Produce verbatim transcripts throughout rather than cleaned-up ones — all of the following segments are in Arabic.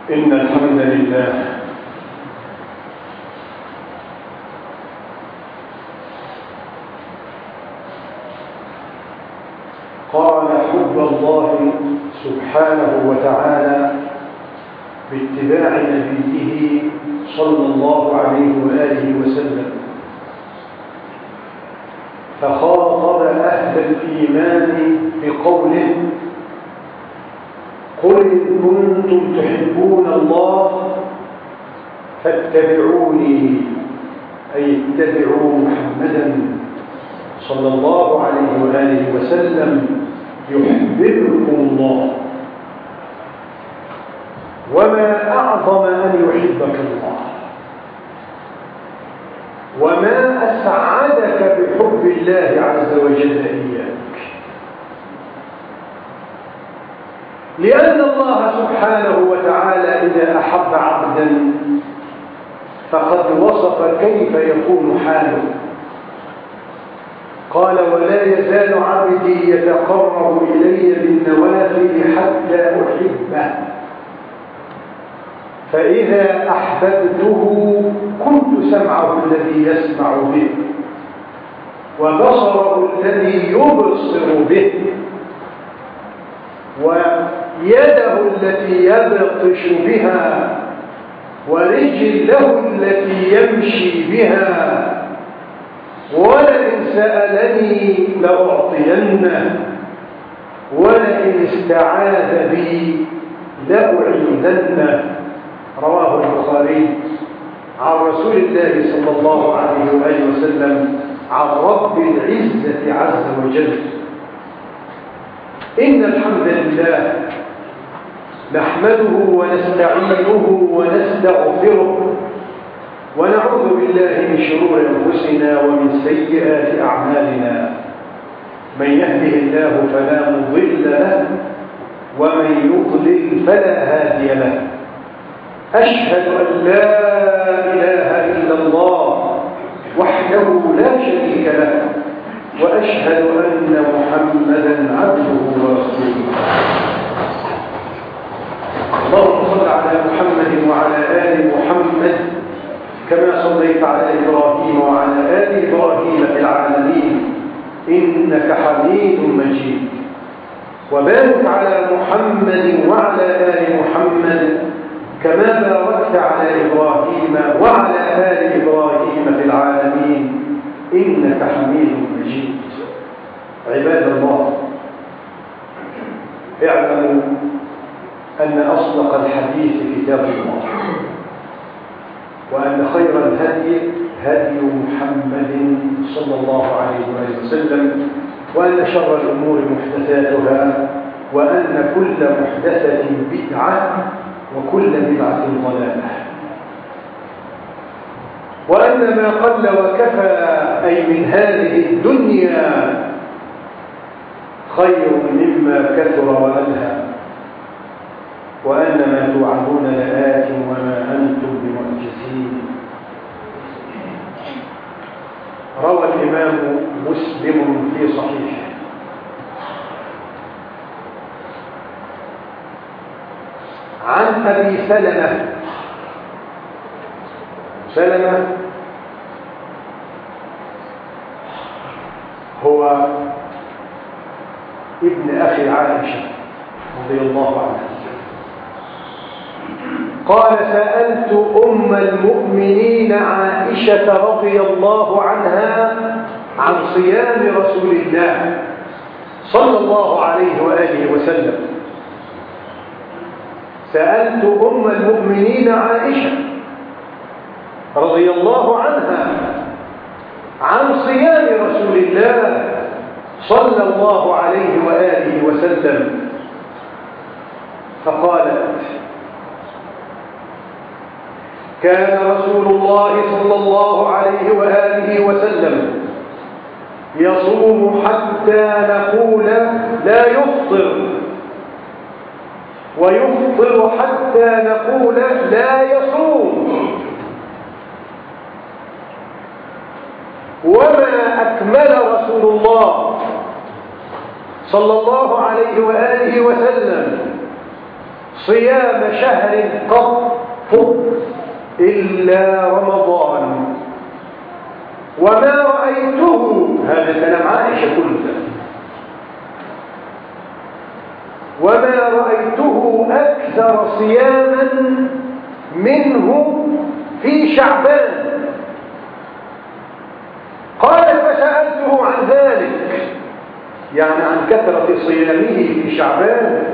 إن الحمد لله قال حب الله سبحانه وتعالى باتباع نبيه صلى الله عليه وآله وسلم، فخاطب أهل الإيمان بقوله: قل إن كنتم تحبون الله فاتبعوني، أي اتبعوا محمدا صلى الله عليه وآله وسلم يحببكم الله. وما أعظم أن يحبك الله، وما أسعدك بحب الله عز وجل إياك، لأن الله سبحانه وتعالى إذا أحب عبدا فقد وصف كيف يكون حاله. قال: ولا يزال عبدي يتقرب إلي بالنوافل حتى أحبه، فإذا أحببته كنت سمعه الذي يسمع به، وبصره الذي يبصر به، ويده التي يبطش بها، ورجله التي يمشي بها، ولئن سألني لأعطينه، ولئن استعاذ بي لأعيذنه. رواه البخاري عن رسول الله صلى الله عليه وآله وسلم عن رب العزة عز وجل. إن الحمد لله نحمده ونستعينه ونستغفره، ونعوذ بالله من شرور أنفسنا ومن سيئات أعمالنا. من يهده الله فلا مضل له، ومن يضلل فلا هادي له. أشهد أن لا إله إلا الله وحده لا شريك له، وأشهد أن محمدا عبده ورسوله. اللهم صل على محمد وعلى آل محمد كما صليت على إبراهيم وعلى آل إبراهيم في العالمين إنك حميد مجيد. وبارك على محمد وعلى آل محمد كما باركت على إبراهيم وعلى آل إبراهيم في العالمين إنك حميد مجيد. عباد الله، اعلموا أن أصدق الحديث كتاب الله، وأن خير الهدي هدي محمد صلى الله عليه وآله وسلم، وأن شر الأمور محدثاتها، وأن كل محدثة بدعة، وكل بدعة ضلالة، وأن ما قل وكفى أي من هذه الدنيا خير مما كثر وألهى، وأن ما توعدون لآت وما أنتم بمعجزين. روى الإمام مسلم في صحيحه عن أبي سلمة. سلمة هو ابن أخي عائشة رضي الله عنها. قال: سألت أم المؤمنين عائشة رضي الله عنها عن صيام رسول الله صلى الله عليه وآله وسلم. سألت أم المؤمنين عائشة رضي الله عنها عن صيام رسول الله صلى الله عليه وآله وسلم، فقالت: كان رسول الله صلى الله عليه وآله وسلم يصوم حتى نقول لا يفطر، ويفطر حتى نقول لا يصوم. وما أكمل رسول الله صلى الله عليه وآله وسلم صيام شهر قط إلا رمضان، وما رأيته، هذا كلام عائشة كله، وما رأيته أكثر صياما منه في شعبان. قالت فسألته عن ذلك، يعني عن كثرة صيامه في شعبان،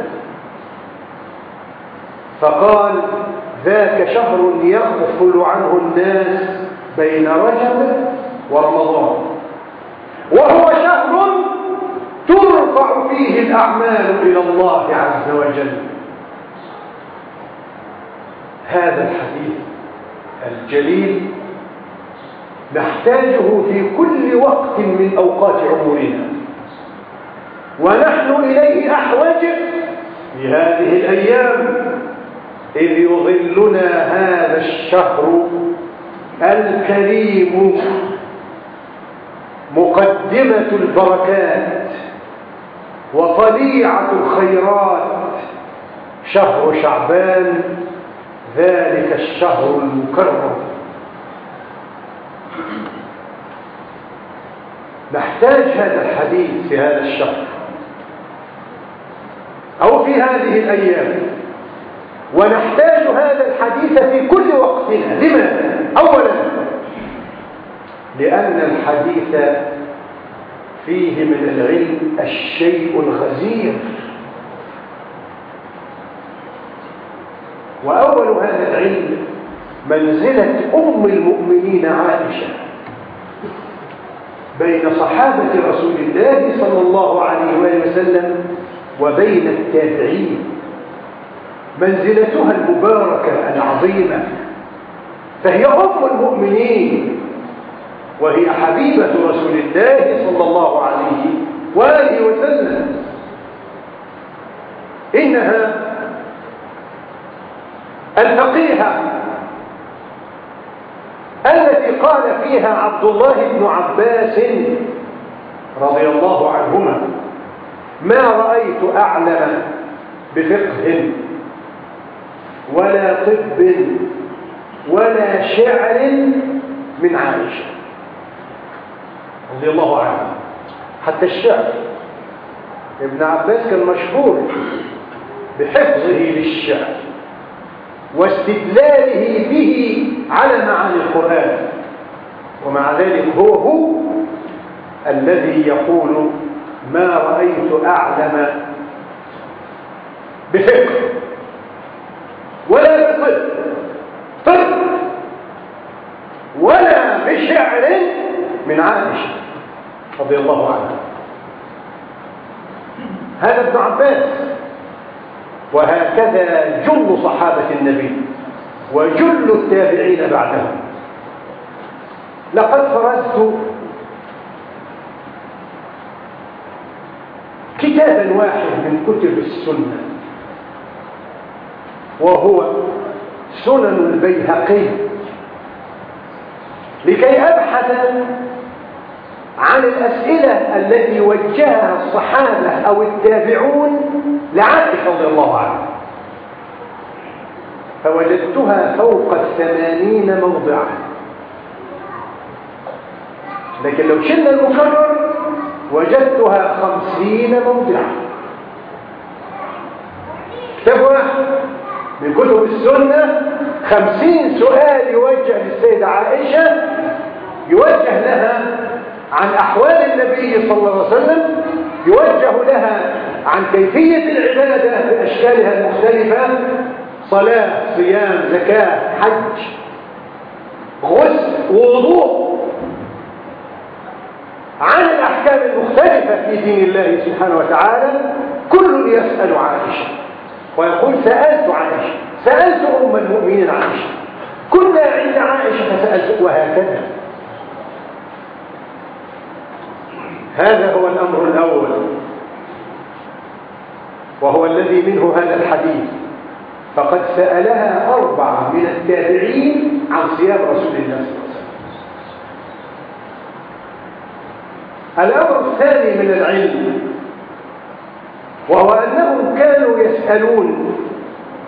فقال ذاك شهر يغفل عنه الناس بين رجب ورمضان، وهو شهر ترفع فيه الأعمال إلى الله عز وجل. هذا الحديث الجليل نحتاجه في كل وقت من أوقات عمرنا، ونحن إليه أحوج في هذه الأيام، إذ يظلنا هذا الشهر الكريم مقدمة البركات وطليعة الخيرات، شهر شعبان، ذلك الشهر المكرم. نحتاج هذا الحديث في هذا الشهر أو في هذه الأيام، ونحتاج هذا الحديث في كل وقتنا. لماذا؟ أولا لأن الحديث فيه من العلم الشيء الغزير، وأول هذا العلم منزلة أم المؤمنين عائشة بين صحابة رسول الله صلى الله عليه وآله وسلم وبين التابعين، منزلتها المباركة العظيمة، فهي أم المؤمنين، وهي حبيبة رسول الله صلى الله عليه وآله وسلم. إنها الفقيهة التي قال فيها عبد الله بن عباس رضي الله عنهما: ما رأيت أعلم بفقه ولا طب ولا شعر من عائشة رضي الله عنها. حتى الشعر، ابن عباس كان مشهور بحفظه للشعر واستدلاله به على معاني القرآن، ومع ذلك هو هو الذي يقول: ما رأيت أعلم بفقه ولا بطب طب ولا بشعر من عائشة رضي الله عنها. هذا ابن عباس، وهكذا جل صحابة النبي وجل التابعين بعدهم. لقد فرزت كتابا واحد من كتب السنة، وهو سنن البيهقي، لكي أبحث عن الأسئلة التي وجهها الصحابة أو التابعون لعائشة رضي الله عنها، فوجدتها فوق الثمانين موضعا. لكن لو شلنا المكرر وجدتها خمسين موضعا. كتاب واحد من كتب السنة خمسين سؤال يوجه للسيدة عائشة، يوجه لها عن أحوال النبي صلى الله عليه وسلم، يوجه لها عن كيفية العبادة بأشكالها المختلفة: صلاة، صيام، زكاة، حج، غسل، وضوء، عن الأحكام المختلفة في دين الله سبحانه وتعالى. كل يسأل عائشة ويقول: سألت عائشة، سألت أم المؤمنين عائشة، كنا عند عائشة فسألت، وهكذا. هذا هو الأمر الأول، وهو الذي منه هذا الحديث. فقد سألها أربعة من التابعين عن صيام رسول الله صلى الله عليه وسلم. الأمر الثاني من العلم، وهو أنهم كانوا يسألون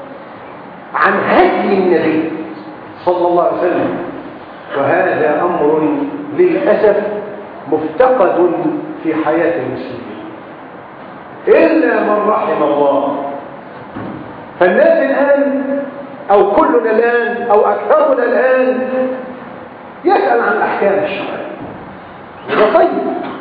عن هدي النبي صلى الله عليه وسلم، وهذا أمر للأسف مفتقد في حياة المسلمين إلا من رحم الله. فالناس الآن أو كلنا الآن أو أكثرنا الآن يسأل عن الأحكام الشرعية، وده طيب،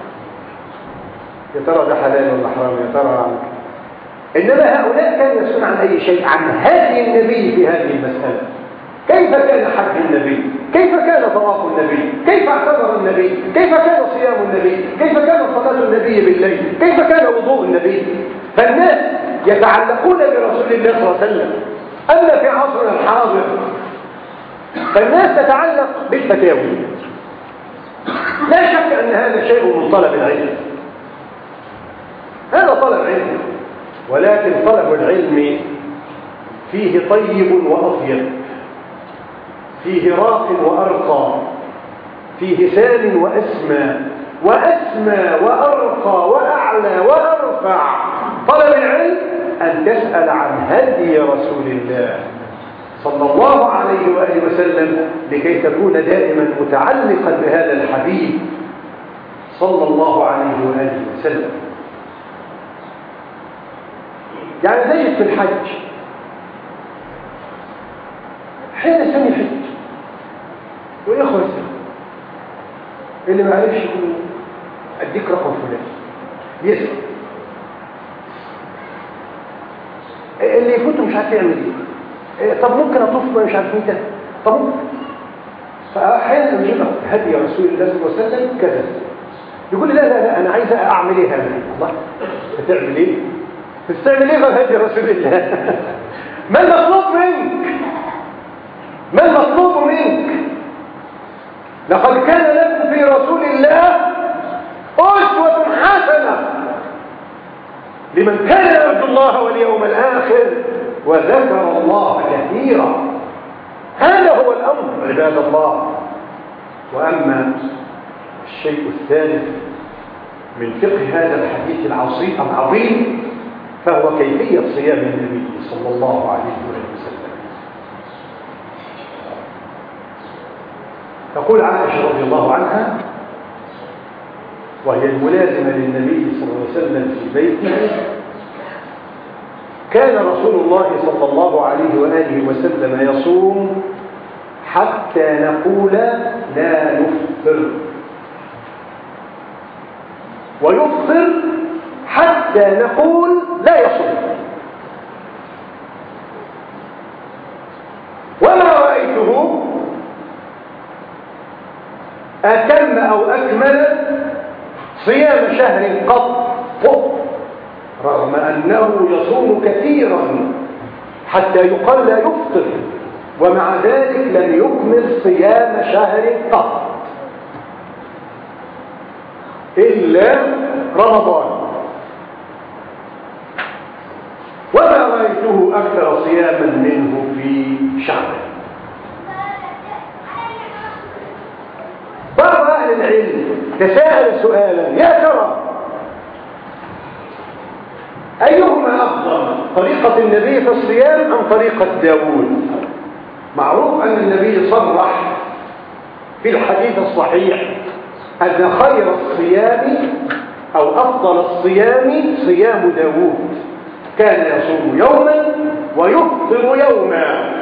يا ترى ده حلال ولا حرام، يا ترى عن. إنما هؤلاء كانوا يسألون عن أي شيء، عن هدي النبي في هذه المسألة. كيف كان حج النبي؟ كيف كان طواف النبي؟ كيف اعتبر النبي؟ كيف كان صيام النبي؟ كيف كان صلاة النبي بالليل؟ كيف كان وضوء النبي؟ فالناس يتعلقون برسول الله صلى الله عليه وسلم. أما في عصرنا الحاضر فالناس تتعلق بالفتاوي. لا شك أن هذا شيء من طلب العلم، هذا طلب علم، ولكن طلب العلم فيه طيب وأطيب، فيه راق وأرقى، فيه سام وأسمى، وأسمى وأرقى وأعلى وأرفع. طلب العلم أن تسأل عن هدي رسول الله صلى الله عليه وآله وسلم لكي تكون دائما متعلقا بهذا الحبيب صلى الله عليه وآله وسلم. يعني زي في الحج، حين السنة يحج وإخوة السنة اللي ما عرفش يقول أديك رقم فلان يسأل، اللي يفوته مش عارف يعمل ايه، طب ممكن أطوف ما مش عارف مين، طب ممكن. فأحيانا يجيب هدي رسول الله صلى الله عليه وسلم كذا، يقول لي لا لا لا أنا عايز أعمل إيه هذا. الله، هتعمل إيه؟ تستعمل إيه غير هدي رسول الله؟ ما المطلوب منك؟ ما المطلوب منك؟ لقد كان لكم في رسول الله أسوة حسنة لمن كان يرجو الله واليوم الآخر وذكر الله كثيرا. هذا هو الأمر عباد الله. وأما الشيء الثالث من فقه هذا الحديث العظيم فهو كيفية صيام النبي صلى الله عليه وسلم. تقول عائشة رضي الله عنها وهي الملازمة للنبي صلى الله عليه وسلم في بيته: كان رسول الله صلى الله عليه وآله وسلم يصوم حتى نقول لا نفطر، ويفطر حتى نقول لا يصوم. وما رأيته أتم أو أكمل صيام شهر قط، رغم أنه يصوم كثيرا حتى يقال لا يفطر، ومع ذلك لم يكمل صيام شهر قط إلا رمضان. وما رأيته أكثر صياما منه في شعبه. بعض أهل العلم تساءل سؤالا: يا ترى أيهما أفضل، طريقة النبي في الصيام أم طريقة داود؟ معروف أن النبي صرح في الحديث الصحيح أن خير الصيام أو أفضل الصيام صيام داود، كان يصوم يوما ويفطر يوما.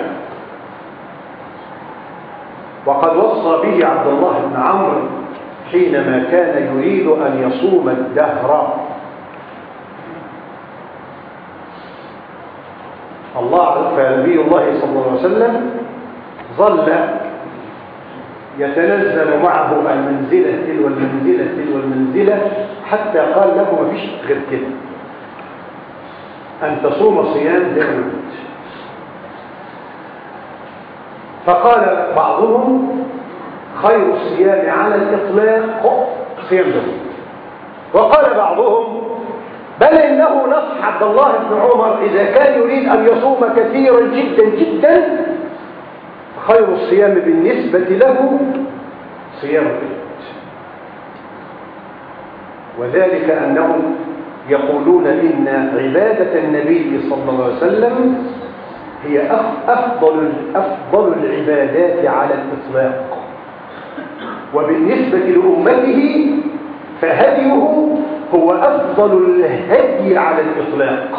وقد وصى به عبد الله بن عمرو حينما كان يريد أن يصوم الدهر. الله فنبي الله صلى الله عليه وسلم ظل يتنزل معه المنزلة تلو المنزلة تلو المنزلة حتى قال له ما فيش غير كده، أن تصوم صيام داود. فقال بعضهم: خير الصيام على الإطلاق صيام داود. وقال بعضهم: بل إنه نصح عبد الله بن عمر إذا كان يريد أن يصوم كثيرا جدا جدا خير الصيام بالنسبة له صيام داود. وذلك أنهم يقولون إن عبادة النبي صلى الله عليه وسلم هي أفضل, أفضل العبادات على الإطلاق، وبالنسبة لأمته فهديه هو أفضل الهدي على الإطلاق،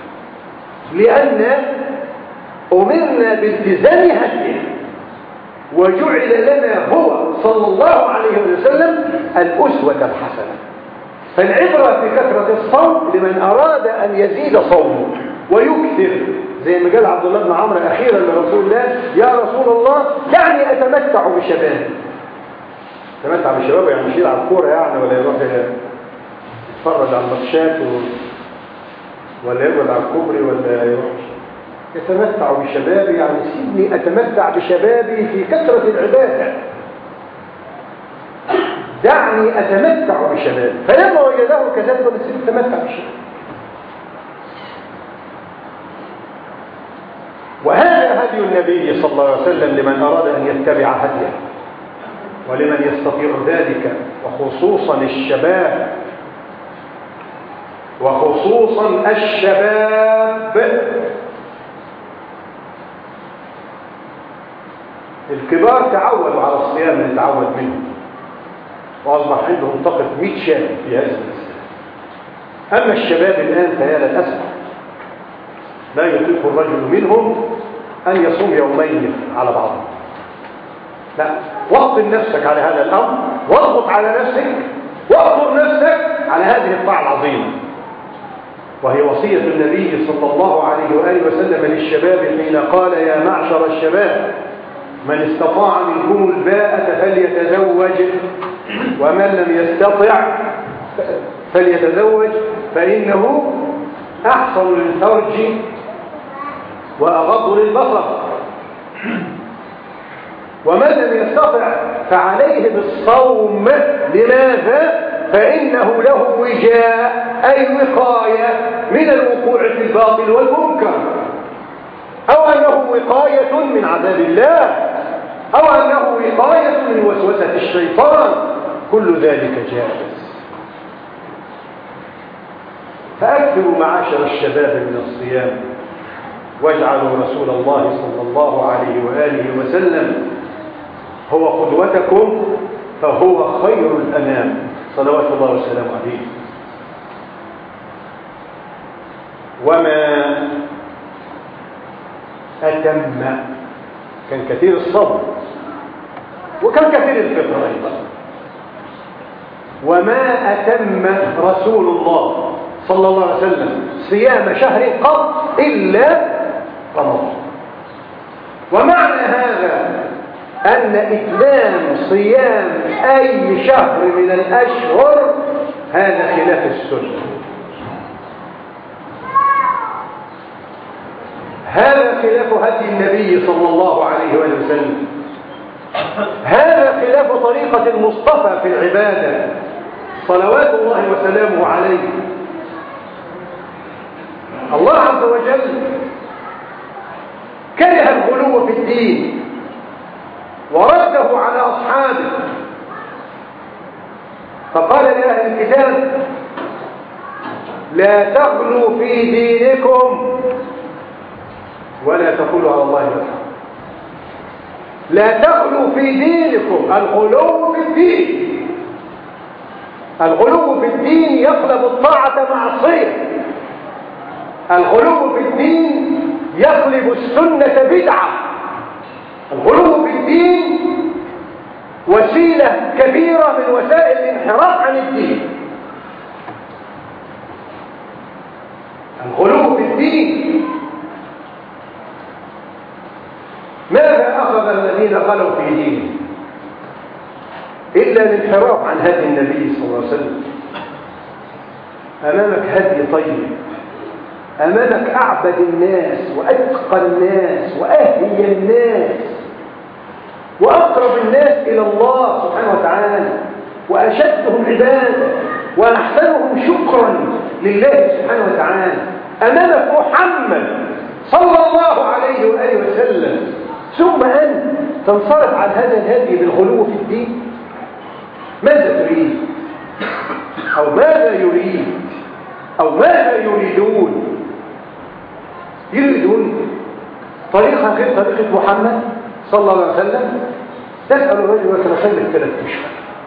لأن أمرنا بالتزام هديه، وجعل لنا هو صلى الله عليه وسلم الأسوة الحسنة. فالعبرة بكثرة الصوم لمن أراد أن يزيد صومه ويكثر، زي ما قال عبد الله بن عمرو أخيرا لرسول الله: يا رسول الله دعني أتمتع بشبابي. أتمتع بشبابه يعني مش يلعب كورة يعني، ولا يروح يتفرج على الماتشات و... ولا يقعد على الكوبري، ولا يروح يتمتع بشبابي، يعني سيبني أتمتع بشبابي في كثرة العبادة، دعني أتمتع بشبابي. فلما وجده كذلك قال: سيبني أتمتع بشبابي. وهذا هدي النبي صلى الله عليه وسلم لمن أراد أن يتبع هديه، ولمن يستطيع ذلك، وخصوصا الشباب، وخصوصا الشباب. الكبار تعودوا على الصيام اللي تعود منه، وأصبح عندهم طاقة مئة شاب في هذا المسألة. أما الشباب الآن فهي للأسف لا يطيق الرجل منهم أن يصوم يومين على بعضهم. لا، واخطر نفسك على هذا الأمر، واضغط على نفسك، واخطر نفسك على هذه الطاعة العظيمة، وهي وصية النبي صلى الله عليه وآله وسلم للشباب حين قال: يا معشر الشباب من استطاع منكم الباءة فليتزوج، ومن لم يستطع فليتزوج فإنه أحصن للفرج وأغض للبصر، ومن لم يستطع فعليه بالصوم. لماذا؟ فإنه له وجاء، أي وقاية من الوقوع في الباطل والمنكر، أو أنه وقاية من عذاب الله، أو أنه وقاية من وسوسة الشيطان. كل ذلك جائز. فأكثروا معاشر الشباب من الصيام، واجعلوا رسول الله صلى الله عليه وآله وسلم هو قدوتكم، فهو خير الأنام صلوات الله وسلامه عليه. وما أتم، كان كثير الصبر وكان كثير الفطر أيضا. وما أتم رسول الله صلى الله عليه وسلم صيام شهر قط إلا رمضان. ومعنى هذا أن إتمام صيام أي شهر من الأشهر هذا خلاف السنة، هذا خلاف هدي النبي صلى الله عليه وآله وسلم، هذا خلاف طريقة المصطفى في العبادة صلوات الله وسلامه عليه. الله عز وجل كره الغلو في الدين ورده على أصحابه، فقال لأهل الكتاب: لا تغلوا في دينكم ولا تقولوا على الله الحق. لا تغلوا في دينكم، الغلو في الدين. الغلو في الدين يقلب الطاعة معصية، الغلو في الدين يقلب السنة بدعة، الغلو في الدين وسيلة كبيرة من وسائل الانحراف عن الدين. الغلو في الدين. ماذا أخذ الذين غلوا في دينهم إلا الانحراف عن هدي النبي صلى الله عليه وسلم؟ أمامك هدي طيب، أمامك أعبد الناس وأتقى الناس وأهدي الناس وأقرب الناس إلى الله سبحانه وتعالى وأشدهم عبادة وأحسنهم شكرا لله سبحانه وتعالى. أمامك محمد صلى الله عليه وآله وسلم، ثم أن تنصرف عن هذا الهدي بالغلو في الدين. ماذا تريد؟ أو ماذا يريد؟ أو ماذا يريدون؟ يريدون طريقة غير طريقة محمد صلى الله عليه وسلم، تسأل الرجل مثلا سلم ثلاث أشهر.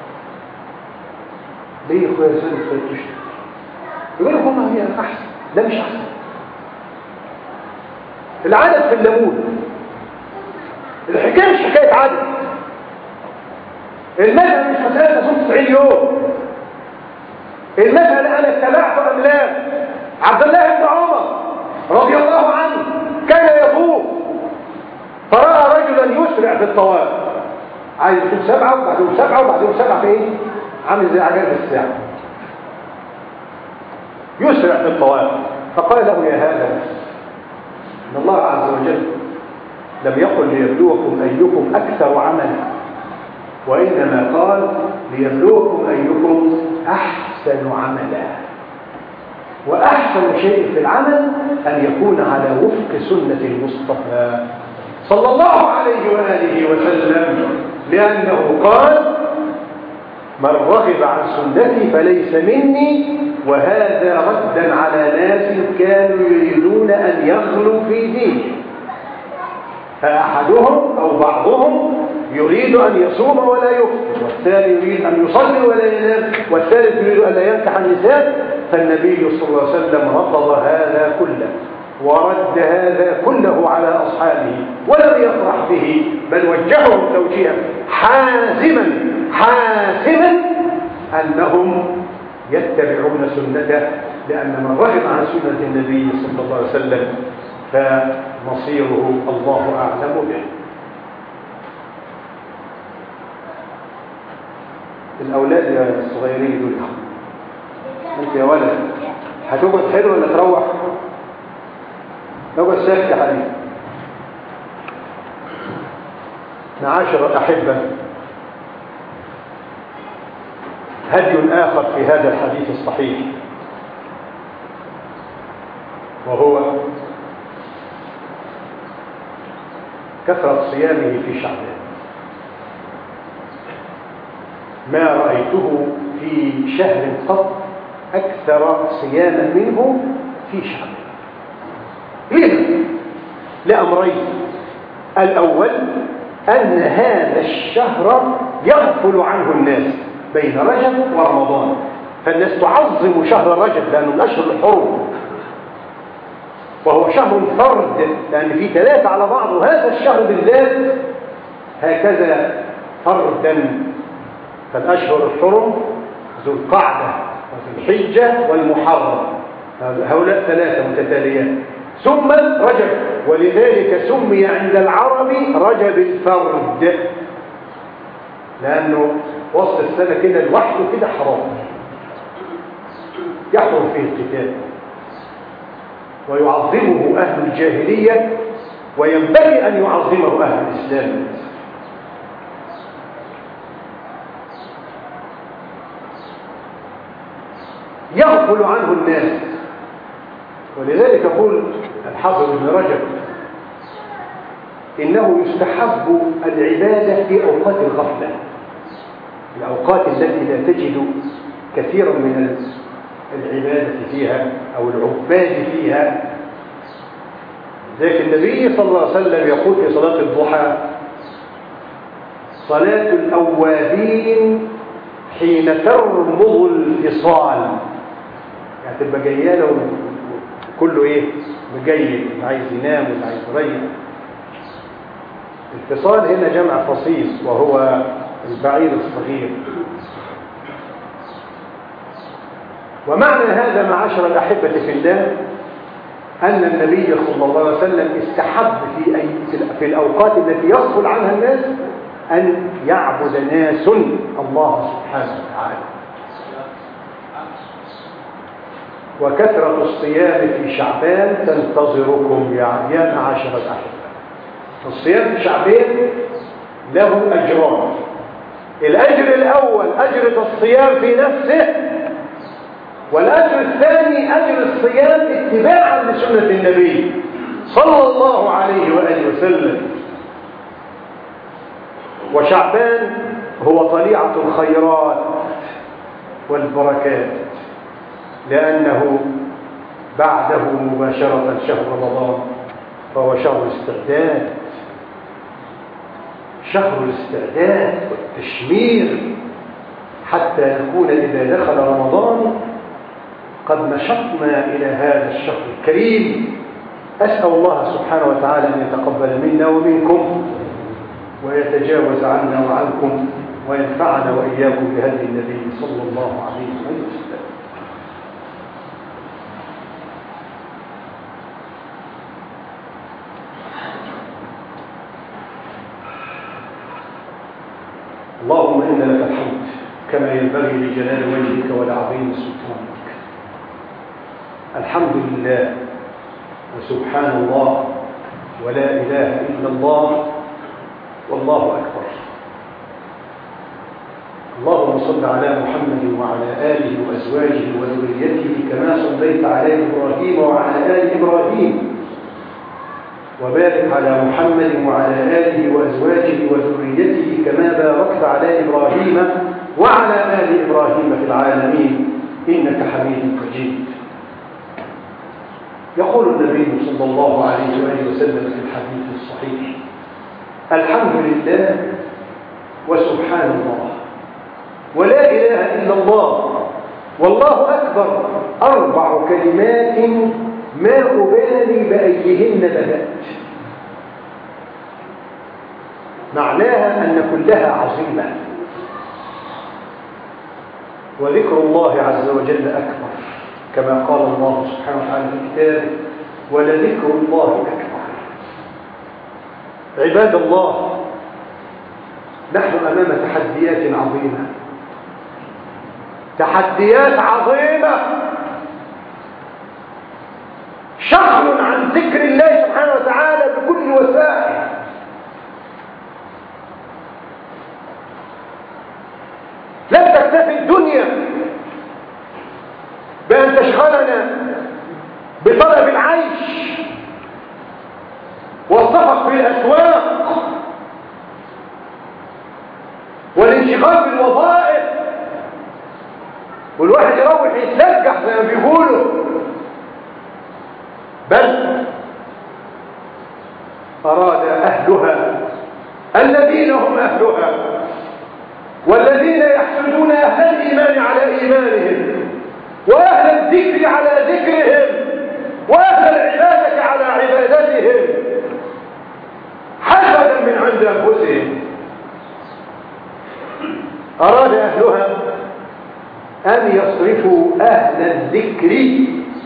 ليه يا أخويا سلم ثلاث أشهر؟ يقول لك والله هي أحسن. لا مش أحسن. العدد في الليمون. الحكاية مش حكاية عدد. المسألة مش مسألة تصوم تسعين يوم. المسألة أنا اتبعت أم لا؟ عبد الله بن عمر رضي الله عنه كان يطوف فرأى رجلا يسرع في الطواف، عايز يشوف سبعة وبعدين سبعة وبعدين سبعة في ايه؟ عامل زي عجلة الساعة يسرع في الطواف، فقال له يا هذا إن الله عز وجل لم يقل ليبلوكم أيكم أكثر عملا، وإنما قال ليبلوكم أيكم أحسن عملا، وأحسن شيء في العمل أن يكون على وفق سنة المصطفى صلى الله عليه وآله وسلم، لأنه قال من رغب عن سنتي فليس مني، وهذا ردا على ناس كانوا يريدون أن يغلوا في دينه، فأحدهم أو بعضهم يريد أن يصوم ولا يفطر، والثاني يريد أن يصلي ولا ينام، والثالث يريد أن لا ينكح النساء. فالنبي صلى الله عليه وسلم رفض هذا كله ورد هذا كله على أصحابه ولم يفرح به، بل وجههم توجيها حازما حاسما أنهم يتبعون سنته، لأن من رغب عن سنة النبي صلى الله عليه وسلم فمصيره الله أعلم به. الأولاد يا الصغيرين دول، أنت يا ولد هتقعد حلو ولا تروح؟ نقعد ساكت يا حبيبي. معاشر الأحبة، هدي آخر في هذا الحديث الصحيح، وهو كثرة صيامه في شعبان. ما رأيته في شهر قط أكثر صياما منه في شعبان. ليه؟ لأمرين. الأول أن هذا الشهر يغفل عنه الناس بين رجب ورمضان، فالناس تعظم شهر رجب لأنه من أشهر الحرم، وهو شهر فرد لأن فيه ثلاثة على بعض، وهذا الشهر بالذات هكذا فردا. فالأشهر الحرم ذو القعدة وذو الحجة والمحرم، هؤلاء ثلاثة متتاليات، ثم رجب، ولذلك سمي عند العرب رجب الفرد، لأنه وسط السنة كده لوحده كده حرام يحرم فيه القتال ويعظمه أهل الجاهلية، وينبغي أن يعظمه أهل الإسلام. يغفل عنه الناس، ولذلك يقول الحافظ ابن رجب إنه يستحب العبادة في أوقات الغفلة، الأوقات التي لا تجد كثيرا من العبادة فيها أو العباد فيها. ذلك النبي صلى الله عليه وسلم يقول في صلاة الضحى: صلاة الأوابين حين ترمض الفصال، يعني تبقى جايه له كله ايه مجيد، عايز ينام ولا عايز يريح. الفصال هنا جمع فصيص وهو البعير الصغير. ومعنى هذا معاشر الأحبة في الله أن النبي صلى الله عليه وسلم استحب في, أي في الأوقات التي يغفل عنها الناس أن يعبد ناس الله سبحانه وتعالى. وكثرة الصيام في شعبان تنتظركم يا معاشر الأحبة. الصيام في شعبان له أجران. الأجر الأول أجر الصيام في نفسه، والأجر الثاني أجر الصيام اتباعا لسنة النبي صلى الله عليه وآله وسلم. وشعبان هو طليعة الخيرات والبركات، لأنه بعده مباشرة شهر رمضان، فهو شهر الاستعداد، شهر الاستعداد والتشمير، حتى نكون إذا دخل رمضان قد نشطنا إلى هذا الشهر الكريم. أسأل الله سبحانه وتعالى أن يتقبل منا ومنكم ويتجاوز عنا وعنكم وينفعنا وإياكم بهدي النبي صلى الله عليه وسلم. اللهم إن لك الحمد كما ينبغي لجلال وجهك ولعظيم سلطانك. الحمد لله وسبحان الله ولا إله إلا الله والله أكبر. اللهم صل على محمد وعلى آله وأزواجه وذريته كما صليت على إبراهيم وعلى آل إبراهيم، وبارك على محمد وعلى آله وأزواجه وذريته كما باركت على إبراهيم وعلى آل إبراهيم في العالمين إنك حميد مجيد. يقول النبي صلى الله عليه وآله وسلم في الحديث الصحيح: الحمد لله وسبحان الله ولا إله إلا الله والله أكبر، أربع كلمات ما أبالي بأيهن بدأت. معناها أن كلها عظيمة، وذكر الله عز وجل أكبر، كما قال الله سبحانه وتعالى في كتابه: ولذكر الله أكبر. عباد الله، نحن أمام تحديات عظيمة، تحديات عظيمة، شغل عن ذكر الله سبحانه وتعالى بكل وسائل. لم تكتفي الدنيا بأن تشغلنا بطلب العيش والصفق في الأسواق والانشغال بالوظائف، والواحد يروح يتلجح زي ما بيقولوا، بل أراد أهلها الذين هم أهلها والذين يحسدون أهل الإيمان على إيمانهم وأهل الذكر على ذكرهم وأهل العبادة على عبادتهم حسدا من عند أنفسهم. أراد أهلها أن يصرفوا أهل الذكر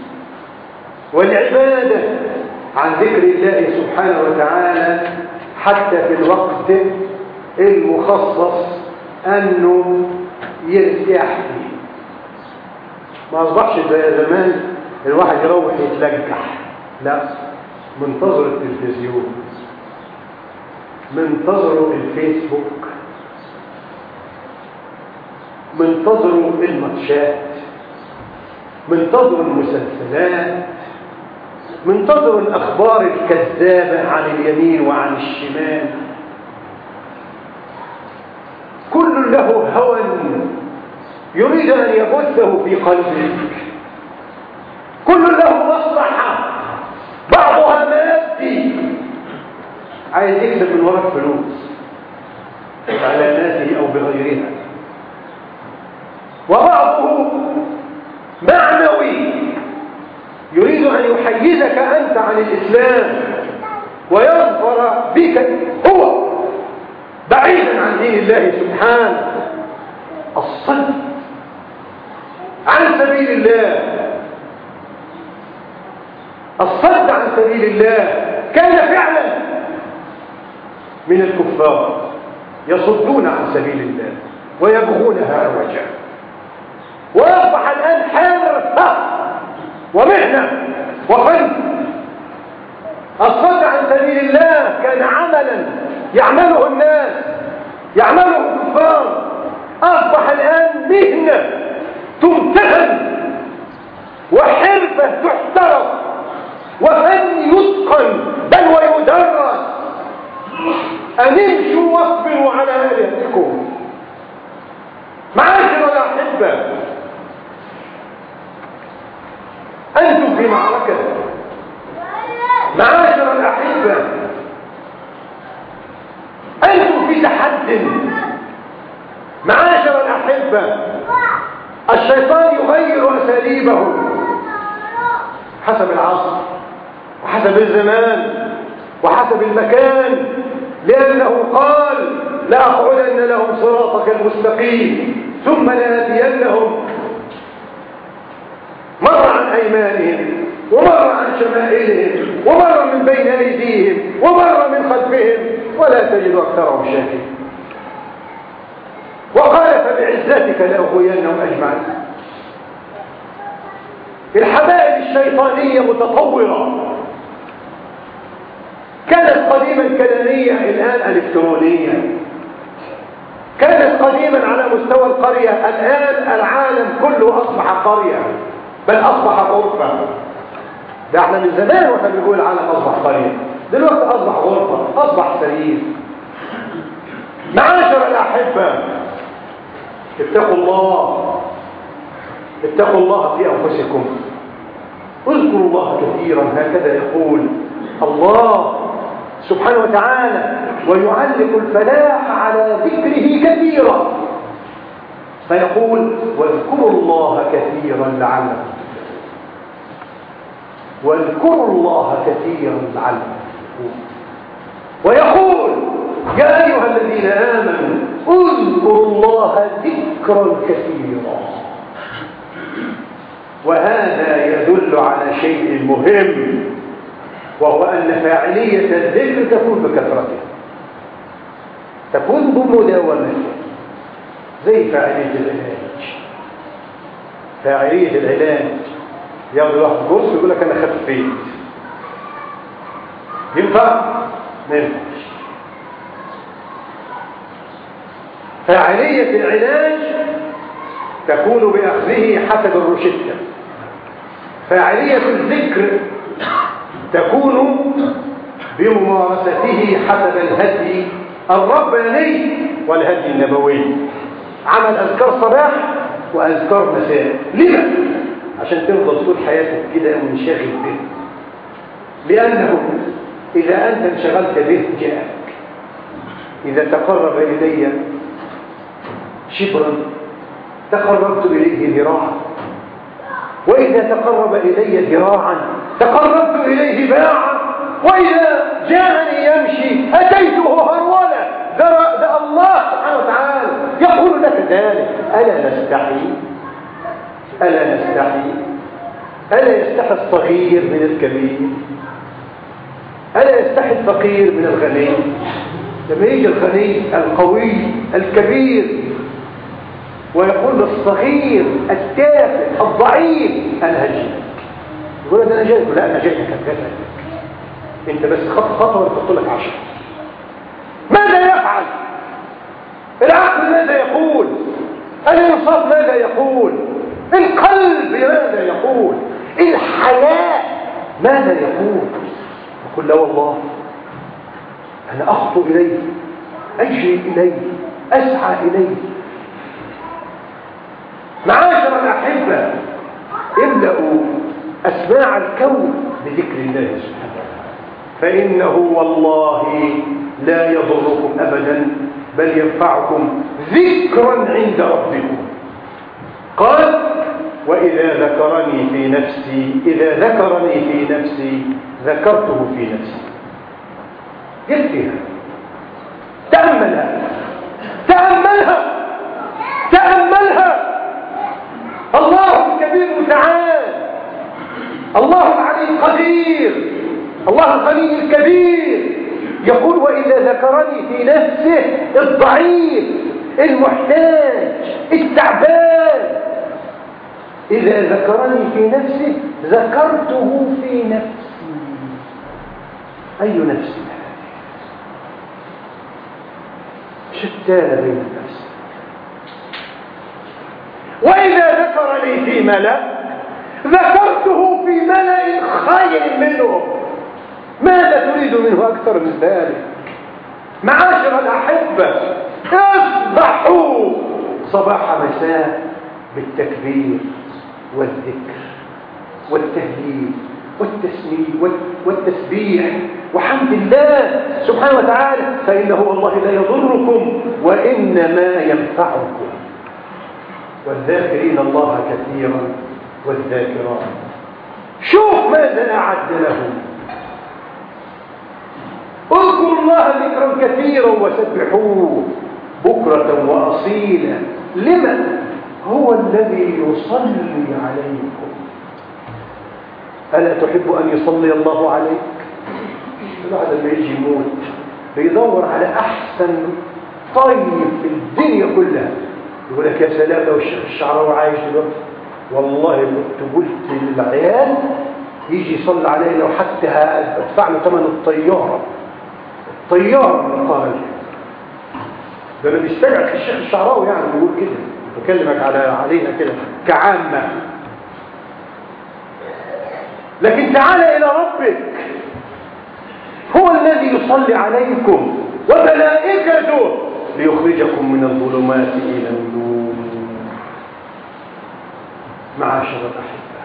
والعبادة عن ذكر الله سبحانه وتعالى حتى في الوقت المخصص أنه يرتاح فيه. ما أصبحش زي زمان الواحد يروح يتلجح، لا، منتظر التلفزيون، منتظر الفيسبوك، منتظر الماتشات، منتظر المسلسلات، منتظر الأخبار الكذابة عن اليمين وعن الشمال. كل له هوى يريد أن يبثه في قلبك، كل له مصلحة بعضها مادي، عايز يكسب من وراء فلوس إعلاناته أو بغيرها، وبعضه معنوي يريد أن يحيزك أنت عن الإسلام ويظفر بك هو بعيدا عن دين الله سبحانه. الصد عن سبيل الله، الصد عن سبيل الله كان فعلا من الكفار يصدون عن سبيل الله ويبغونها عوجا، وأصبح الآن حرفة ومهنة وفن. الصد عن سبيل الله كان عملا يعمله الناس، يعمله الكفار، أصبح الآن مهنة تمتهن وحرفة تحترف وفن يتقن بل ويدرس. أن امشوا واصبروا على آلهتكم. معاشر الأحبة، أنتم في معركة، معاشر الأحبة الأحبة الشيطان يغير أساليبه حسب العصر وحسب الزمان وحسب المكان، لأنه قال لأقعدن لهم صراطك المستقيم ثم لآتينهم مر عن أيمانهم ومر عن شمائلهم ومر من بين أيديهم ومر من خلفهم ولا تجد أكثرهم شاكرين. وقال فبعزتك لأغوينهم أجمعين. الحبائل الشيطانية متطورة، كانت قديما كلامية الآن إلكترونية، كانت قديما على مستوى القرية، الآن العالم كله أصبح قرية بل أصبح غرفة. ده احنا من زمان واحنا بنقول العالم أصبح قرية، دلوقتي أصبح غرفة، أصبح سرير. معاشر الأحبة اتقوا الله، اتقوا الله في أنفسكم، اذكروا الله كثيرا، هكذا يقول الله سبحانه وتعالى، ويعلق الفلاح على ذكره كثيرا، فيقول واذكروا الله كثيرا لعلكم واذكروا الله كثيرا لعلكم. ويقول يا أيها الذين آمنوا اذكروا الله ذكرا كثيرا. وهذا يدل على شيء مهم، وهو أن فاعلية الذكر تكون بكثرته، تكون بمداومته، زي فاعلية العلاج. فاعلية العلاج ياخد واحد كورس يقول لك أنا خفيت، ينفع؟ ما ينفعش. فاعلية العلاج تكون بأخذه حسب الروشتة. فاعلية الذكر تكون بممارسته حسب الهدي الرباني والهدي النبوي. عمل أذكار صباح وأذكار مساء. لما؟ عشان تفضل طول حياتك كده منشغل به، لأنه إذا أنت انشغلت به جاءك. إذا تقرب إلي شبرا تقربت إليه ذراعا، وإذا تقرب إلي ذراعا تقربت إليه باعا، وإذا جاءني يمشي أتيته هرولا. ده الله سبحانه وتعالى يقول لك ذلك. ألا نستحي ألا نستحي ألا يستحي الصغير من الكبير؟ ألا يستحي الفقير من الغني؟ لما يجي الغني القوي الكبير ويقول للصغير التافه الضعيف أنا هجيك، يقول أنا جايك، لا أنا جايك كذا، أنت بس خط خطوة ويحط لك عشرة. ماذا يفعل؟ العقل ماذا يقول؟ الإنصاف ماذا يقول؟ القلب ماذا يقول؟ الحياة ماذا يقول؟ يقول لا والله أنا أخطو إليه، أجري إليه، أسعى إليه. معاشر الأحبة املأوا أسماع الكون بذكر الله سبحانه وتعالى، فإنه والله لا يضركم أبدا بل ينفعكم ذكرا عند ربكم. قال وإذا ذكرني في نفسي إذا ذكرني في نفسي ذكرته في نفسي. يكفيها، تأملها تأملها تأملها. الله الكبير متعال، الله العلي القدير، الله الغني الكبير يقول وإذا ذكرني في نفسه الضعيف المحتاج التعبان، إذا ذكرني في نفسه ذكرته في نفسي. أي نفس؟ شتان بين النفس. وإذا ذكرني في ملأ ذكرته في ملأ خير منه. ماذا تريد منه أكثر من ذلك؟ معاشر الأحبة اصبحوا صباح مساء بالتكبير والذكر والتهليل والتسمية والتسبيح وحمد الله سبحانه وتعالى، فإنه والله لا يضركم وإنما ينفعكم. والذاكرين الله كثيرا والذاكرات. شوف ماذا أعد لهم. اذكروا الله ذكرا كثيرا وسبحوه بكرة وأصيلا. لمن؟ هو الذي يصلي عليكم. ألا تحب أن يصلي الله عليك؟ بعد ما يجي يموت بيدور على أحسن طيب في الدنيا كلها، يقول لك يا سلام لو الشعراوي عايش دلوقتي، والله كنت قلت للعيال يجي يصلي عليه لو حتى هدفع له ثمن الطيارة الطيارة من القاهرة. ده انا بيستبعد الشيخ الشعراوي يعني بيقول كده، بكلمك على علينا كده كعامة. لكن تعال إلى ربك، هو الذي يصلي عليكم وملائكته ليخرجكم من الظلمات إلى النور. معاشر الأحبة،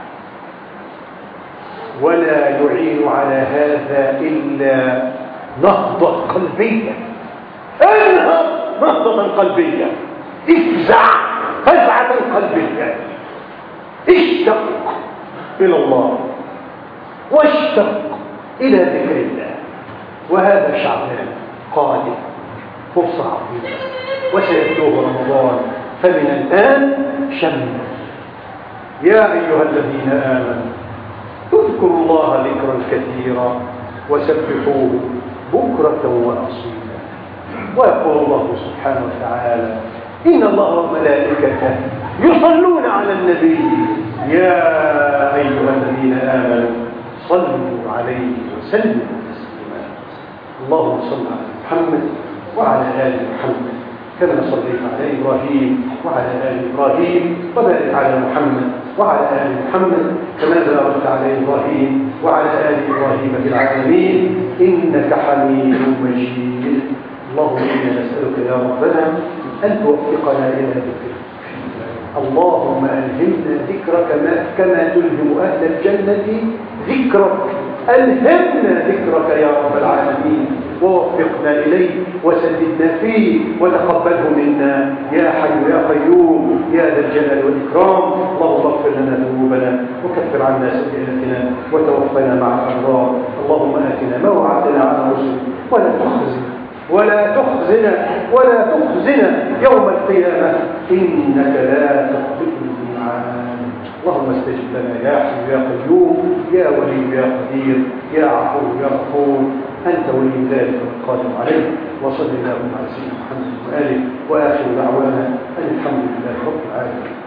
ولا يعين على هذا إلا نهضة قلبية. انهض نهضة قلبية، افزع فزعة قلبية، اشتق إلى الله واشتق إلى ذكر الله. وهذا شعبان قادم، فرصة عظيمة، وسيبلغ رمضان، فمن الآن شمل. يا أيها الذين آمنوا اذكروا الله ذكرا كثيرا وسبحوه بكرة وأصيلا. ويقول الله سبحانه وتعالى إن الله وملائكته يصلون على النبي يا أيها الذين آمنوا صلوا عليه وسلموا تسليما. اللهم صل على محمد وعلى آل محمد كما صليت على إبراهيم وعلى آل إبراهيم، وبارك على محمد وعلى آل محمد كما باركت على إبراهيم وعلى آل إبراهيم في العالمين إنك حميد مجيد. اللهم إنا نسألك يا ربنا أن توفقنا إلى ذكرك. اللهم ألهمنا ذكرك كما تلهم أهل الجنة ذكرك. ألهمنا ذكرك يا رب العالمين، ووفقنا إليه وسددنا فيه وتقبله منا يا حي يا قيوم يا ذا الجلال والإكرام. اللهم اغفر لنا ذنوبنا وكفر عنا سيئاتنا وتوفنا مع الأبرار. اللهم آتنا ما وعدتنا على الرسل ولا تخزنا ولا تخزنا ولا تخزنا يوم القيامة إنك لا تخلف الميعاد. اللهم استجب لنا يا حي يا قيوم يا ولي يا قدير يا عفو يا غفور. أنت ولي ذلك والقادر عليه. وصل اللهم على سيدنا محمد وآله، وآخر دعوانا أن الحمد لله رب العالمين.